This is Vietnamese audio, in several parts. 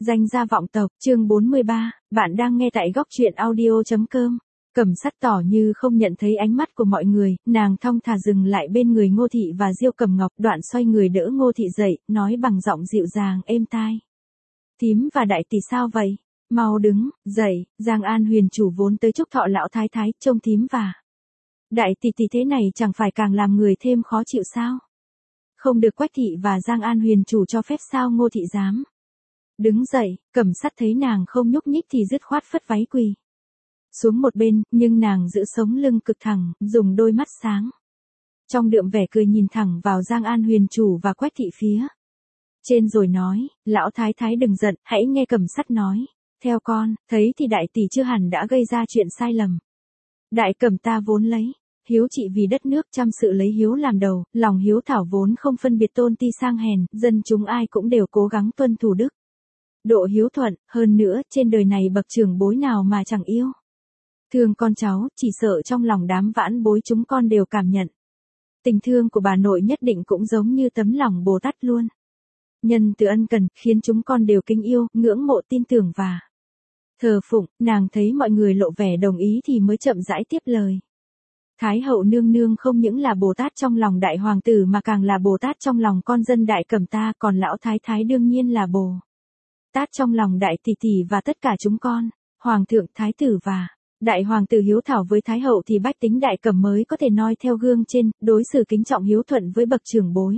Danh gia vọng tộc, chương 43, bạn đang nghe tại góc truyện audio.com. Cẩm Sắt tỏ như không nhận thấy ánh mắt của mọi người, nàng thong thả dừng lại bên người Ngô Thị và Diêu Cầm Ngọc, đoạn xoay người đỡ Ngô Thị dậy, nói bằng giọng dịu dàng êm tai. Thím và đại tỷ sao vậy? Mau đứng, dậy. Giang An Huyền chủ vốn tới chúc thọ lão thái thái, trông thím và đại tỷ tỷ thế này chẳng phải càng làm người thêm khó chịu sao? Không được Quách Thị và Giang An Huyền chủ cho phép sao? Ngô Thị dám đứng dậy. Cẩm Sắt thấy nàng không nhúc nhích thì dứt khoát phất váy quỳ xuống một bên, nhưng nàng giữ sống lưng cực thẳng, dùng đôi mắt sáng trong đượm vẻ cười nhìn thẳng vào Giang An Huyền chủ và Quách Thị phía trên rồi nói, lão thái thái đừng giận, hãy nghe Cẩm Sắt nói. Theo con, thấy thì đại tỷ chưa hẳn đã gây ra chuyện sai lầm. Đại Cẩm ta vốn lấy hiếu trị vì đất nước, chăm sự lấy hiếu làm đầu, lòng hiếu thảo vốn không phân biệt tôn ti sang hèn, dân chúng ai cũng đều cố gắng tuân thủ đức độ hiếu thuận, hơn nữa, trên đời này bậc trưởng bối nào mà chẳng yêu thương con cháu, chỉ sợ trong lòng đám vãn bối chúng con đều cảm nhận. Tình thương của bà nội nhất định cũng giống như tấm lòng Bồ Tát luôn. Nhân từ ân cần, khiến chúng con đều kính yêu, ngưỡng mộ tin tưởng và thờ phụng. Nàng thấy mọi người lộ vẻ đồng ý thì mới chậm rãi tiếp lời. Thái hậu nương nương không những là Bồ Tát trong lòng đại hoàng tử mà càng là Bồ Tát trong lòng con dân Đại Cẩm ta, còn lão thái thái đương nhiên là Bồ Tát trong lòng đại tỷ tỷ và tất cả chúng con. Hoàng thượng, thái tử và đại hoàng tử hiếu thảo với thái hậu thì bách tính Đại Cẩm mới có thể noi theo gương trên, đối xử kính trọng hiếu thuận với bậc trưởng bối.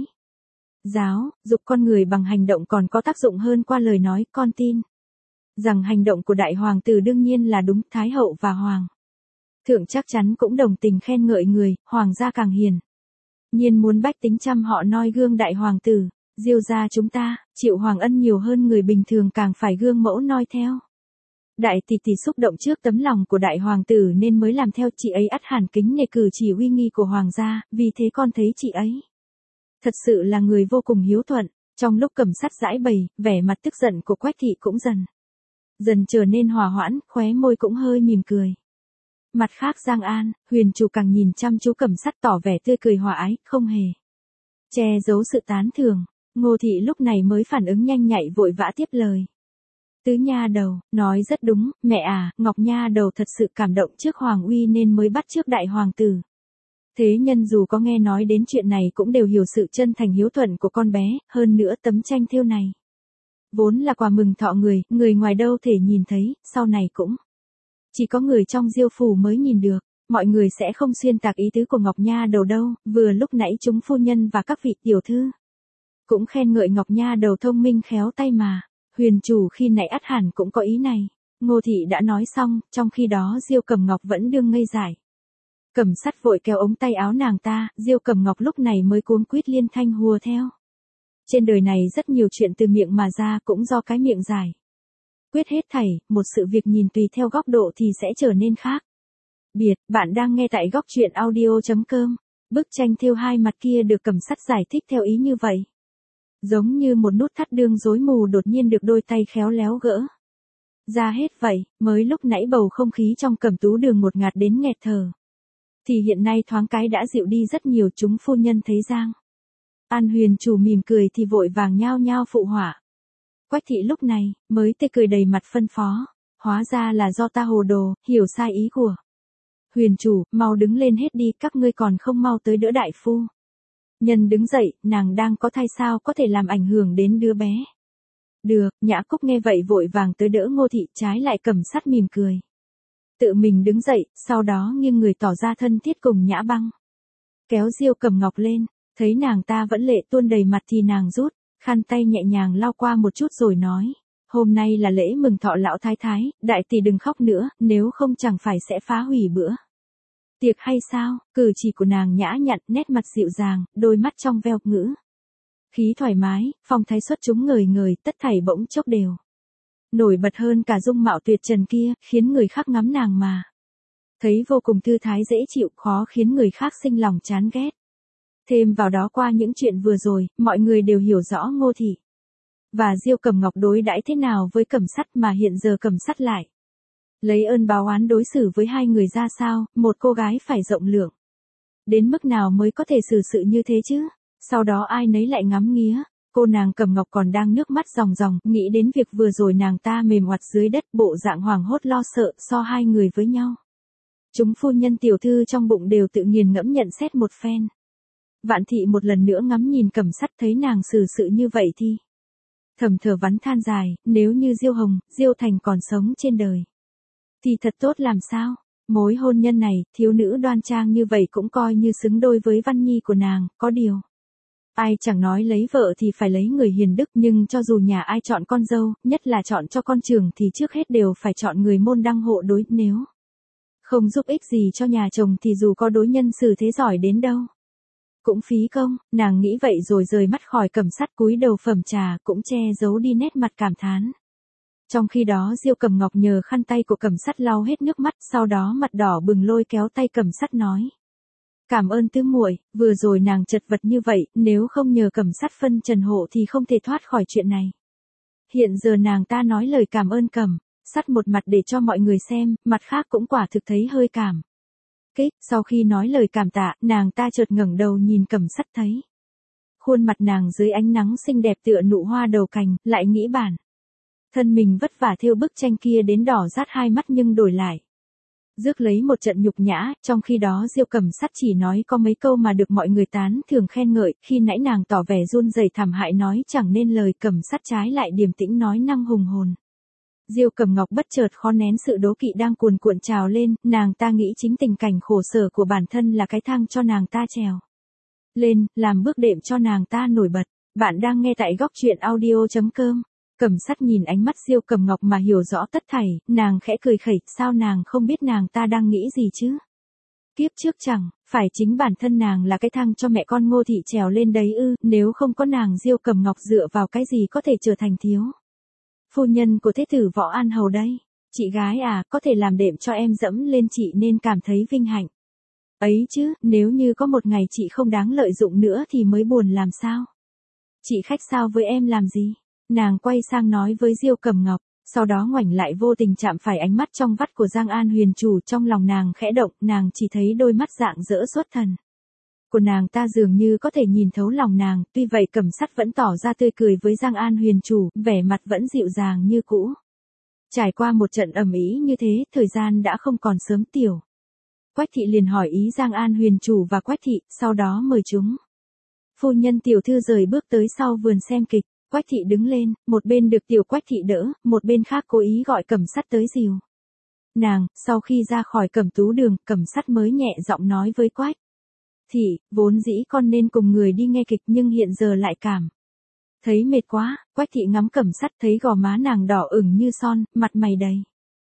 Giáo dục con người bằng hành động còn có tác dụng hơn qua lời nói. Con tin rằng hành động của đại hoàng tử đương nhiên là đúng. Thái hậu và hoàng thượng chắc chắn cũng đồng tình khen ngợi người, hoàng gia càng hiền nhiên muốn bách tính chăm họ noi gương đại hoàng tử. Diêu gia chúng ta, chịu hoàng ân nhiều hơn người bình thường, càng phải gương mẫu noi theo. Đại tỷ tỷ xúc động trước tấm lòng của đại hoàng tử nên mới làm theo. Chị ấy ắt hẳn kính nể cử chỉ uy nghi của hoàng gia, vì thế con thấy chị ấy thật sự là người vô cùng hiếu thuận. Trong lúc Cẩm Sắt giãi bày, vẻ mặt tức giận của Quách Thị cũng dần trở nên hòa hoãn, khóe môi cũng hơi mỉm cười. Mặt khác Giang An Huyền chủ càng nhìn chăm chú Cẩm Sắt tỏ vẻ tươi cười hòa ái, không hề che giấu sự tán thưởng. Ngô Thị lúc này mới phản ứng nhanh nhạy, vội vã tiếp lời. Tứ nha đầu nói rất đúng, mẹ à, Ngọc nha đầu thật sự cảm động trước hoàng uy nên mới bắt chước đại hoàng tử. Thế nhân dù có nghe nói đến chuyện này cũng đều hiểu sự chân thành hiếu thuận của con bé, hơn nữa tấm tranh thêu này vốn là quà mừng thọ người ngoài đâu thể nhìn thấy, sau này cũng chỉ có người trong Diêu phủ mới nhìn được. Mọi người sẽ không xuyên tạc ý tứ của Ngọc nha đầu đâu. Vừa lúc nãy chúng phu nhân và các vị tiểu thư cũng khen ngợi Ngọc nha đầu thông minh khéo tay mà. Huyền chủ khi nãy ắt hẳn cũng có ý này. Ngô Thị đã nói xong, trong khi đó Diêu Cầm Ngọc vẫn đương ngây dại. Cẩm Sắt vội kéo ống tay áo nàng ta, Diêu Cầm Ngọc lúc này mới cuống quýt liên thanh hùa theo. Trên đời này rất nhiều chuyện từ miệng mà ra, cũng do cái miệng giải quyết hết thảy, một sự việc nhìn tùy theo góc độ thì sẽ trở nên khác biệt. Bạn đang nghe tại góc truyện audio.com. Bức tranh thêu hai mặt kia được Cẩm Sắt giải thích theo ý như vậy. Giống như một nút thắt đương rối mù đột nhiên được đôi tay khéo léo gỡ ra hết vậy. Mới lúc nãy bầu không khí trong Cẩm Tú Đường ngột ngạt đến nghẹt thở, thì hiện nay thoáng cái đã dịu đi rất nhiều. Chúng phu nhân thấy Giang An Huyền chủ mỉm cười thì vội vàng nhao nhao phụ họa. Quách Thị lúc này mới tươi cười đầy mặt phân phó, hóa ra là do ta hồ đồ, hiểu sai ý của Huyền chủ, mau đứng lên hết đi, các ngươi còn không mau tới đỡ đại phu nhân đứng dậy, nàng đang có thai sao có thể làm ảnh hưởng đến đứa bé được. Nhã Cúc nghe vậy vội vàng tới đỡ Ngô Thị, trái lại Cẩm Sắt mỉm cười tự mình đứng dậy, sau đó nghiêng người tỏ ra thân thiết cùng Nhã Băng kéo Diêu Cầm Ngọc lên. Thấy nàng ta vẫn lệ tuôn đầy mặt thì nàng rút khăn tay nhẹ nhàng lau qua một chút rồi nói, hôm nay là lễ mừng thọ lão thái thái, đại tỷ đừng khóc nữa, nếu không chẳng phải sẽ phá hủy bữa tiệc hay sao? Cử chỉ của nàng nhã nhặn, nét mặt dịu dàng, đôi mắt trong veo ngữ khí thoải mái, phong thái xuất chúng ngời ngời, tất thảy bỗng chốc đều nổi bật hơn cả dung mạo tuyệt trần kia, khiến người khác ngắm nàng mà thấy vô cùng thư thái dễ chịu, khó khiến người khác sinh lòng chán ghét. Thêm vào đó qua những chuyện vừa rồi, mọi người đều hiểu rõ Ngô Thị và Diêu Cầm Ngọc đối đãi thế nào với Cẩm Sắt, mà hiện giờ Cẩm Sắt lại lấy ơn báo oán đối xử với hai người ra sao. Một cô gái phải rộng lượng đến mức nào mới có thể xử sự như thế chứ? Sau đó ai nấy lại ngắm nghía Cô nàng Cầm Ngọc còn đang nước mắt ròng ròng, nghĩ đến việc vừa rồi nàng ta mềm oặt dưới đất, bộ dạng hoảng hốt lo sợ, so hai người với nhau. Chúng phu nhân tiểu thư trong bụng đều tự nghiền ngẫm nhận xét một phen. Vạn thị một lần nữa ngắm nhìn Cẩm Sắt, thấy nàng xử sự như vậy thì thầm thở vắn than dài, nếu như Diêu Hồng, Diêu Thành còn sống trên đời thì thật tốt làm sao. Mối hôn nhân này, thiếu nữ đoan trang như vậy cũng coi như xứng đôi với Văn Nhi của nàng, có điều ai chẳng nói lấy vợ thì phải lấy người hiền đức, nhưng cho dù nhà ai chọn con dâu, nhất là chọn cho con trưởng thì trước hết đều phải chọn người môn đăng hộ đối, nếu không giúp ích gì cho nhà chồng thì dù có đối nhân xử thế giỏi đến đâu cũng phí công. Nàng nghĩ vậy rồi rời mắt khỏi Cẩm Sắt, cúi đầu phẩm trà, cũng che giấu đi nét mặt cảm thán. Trong khi đó Diêu Cẩm Ngọc nhờ khăn tay của Cẩm Sắt lau hết nước mắt, sau đó mặt đỏ bừng lôi kéo tay Cẩm Sắt nói: "Cảm ơn tứ muội." Vừa rồi nàng chật vật như vậy, nếu không nhờ Cẩm Sắt phân trần hộ thì không thể thoát khỏi chuyện này. Hiện giờ nàng ta nói lời cảm ơn Cẩm Sắt một mặt để cho mọi người xem, mặt khác cũng quả thực thấy hơi cảm kích. Sau khi nói lời cảm tạ, nàng ta chợt ngẩng đầu nhìn Cẩm Sắt, thấy khuôn mặt nàng dưới ánh nắng xinh đẹp tựa nụ hoa đầu cành, lại nghĩ bản thân mình vất vả thêu bức tranh kia đến đỏ rát hai mắt, nhưng đổi lại rước lấy một trận nhục nhã. Trong khi đó Diêu Cẩm Sắt chỉ nói có mấy câu mà được mọi người tán thưởng khen ngợi, khi nãy nàng tỏ vẻ run rẩy thảm hại nói chẳng nên lời, Cẩm Sắt trái lại điềm tĩnh nói năng hùng hồn. Diêu Cẩm Ngọc bất chợt khó nén sự đố kỵ đang cuồn cuộn trào lên, nàng ta nghĩ chính tình cảnh khổ sở của bản thân là cái thang cho nàng ta trèo lên, làm bước đệm cho nàng ta nổi bật. Bạn đang nghe tại góc truyện audio.com. Cẩm Sắt nhìn ánh mắt Diêu Cẩm Ngọc mà hiểu rõ tất thảy, nàng khẽ cười khẩy, sao nàng không biết nàng ta đang nghĩ gì chứ? Kiếp trước chẳng phải chính bản thân nàng là cái thang cho mẹ con Ngô thị trèo lên đấy ư? Nếu không có nàng, Diêu Cẩm Ngọc dựa vào cái gì có thể trở thành thiếu phu nhân của thế tử Võ An Hầu đây? Chị gái à, có thể làm đệm cho em dẫm lên chị nên cảm thấy vinh hạnh ấy chứ, nếu như có một ngày chị không đáng lợi dụng nữa thì mới buồn làm sao? Chị khách sao với em làm gì? Nàng quay sang nói với Diêu Cẩm Ngọc, sau đó ngoảnh lại vô tình chạm phải ánh mắt trong vắt của Giang An Huyền chủ, trong lòng nàng khẽ động, nàng chỉ thấy đôi mắt rạng rỡ xuất thần của nàng ta dường như có thể nhìn thấu lòng nàng, tuy vậy Cẩm Sắt vẫn tỏ ra tươi cười với Giang An Huyền chủ, vẻ mặt vẫn dịu dàng như cũ. Trải qua một trận ầm ĩ như thế, thời gian đã không còn sớm, tiểu Quách thị liền hỏi ý Giang An Huyền chủ và Quách thị, sau đó mời chúng phu nhân tiểu thư rời bước tới sau vườn xem kịch. Quách thị đứng lên, một bên được tiểu Quách thị đỡ, một bên khác cố ý gọi Cẩm Sắt tới dìu nàng. Sau khi ra khỏi Cẩm Tú đường, Cẩm Sắt mới nhẹ giọng nói với Quách thị, vốn dĩ con nên cùng người đi nghe kịch nhưng hiện giờ lại cảm thấy mệt quá. Quách thị ngắm Cẩm Sắt, thấy gò má nàng đỏ ửng như son, mặt mày đầy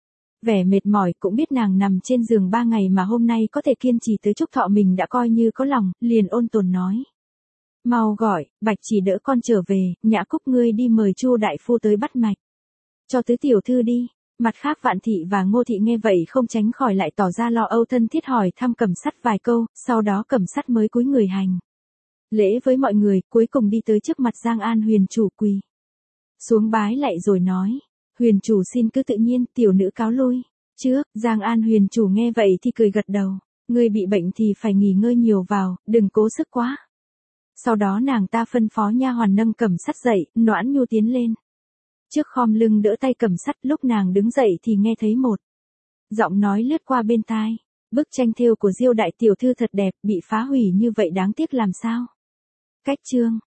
vẻ mệt mỏi, cũng biết nàng nằm trên giường 3 ngày mà hôm nay có thể kiên trì tới chúc thọ mình đã coi như có lòng, liền ôn tồn nói: "Mau gọi Bạch chỉ đỡ con trở về, Nhã Cúc ngươi đi mời Chu đại phu tới bắt mạch cho tứ tiểu thư đi." Mặt khác Vạn thị và Ngô thị nghe vậy không tránh khỏi lại tỏ ra lo âu, thân thiết hỏi thăm Cẩm Sắt vài câu, sau đó Cẩm Sắt mới cúi người hành lễ với mọi người, cuối cùng đi tới trước mặt Giang An Huyền chủ, quỳ xuống bái lạy rồi nói: "Huyền chủ xin cứ tự nhiên, tiểu nữ cáo lui trước." Giang An Huyền chủ nghe vậy thì cười gật đầu: "Ngươi bị bệnh thì phải nghỉ ngơi nhiều vào, đừng cố sức quá." Sau đó nàng ta phân phó nha hoàn nâng Cẩm Sắt dậy, Noãn Nhu tiến lên trước khom lưng đỡ tay Cẩm Sắt, lúc nàng đứng dậy thì nghe thấy một giọng nói lướt qua bên tai: "Bức tranh thêu của Diêu đại tiểu thư thật đẹp, bị phá hủy như vậy đáng tiếc làm sao?" Cách chương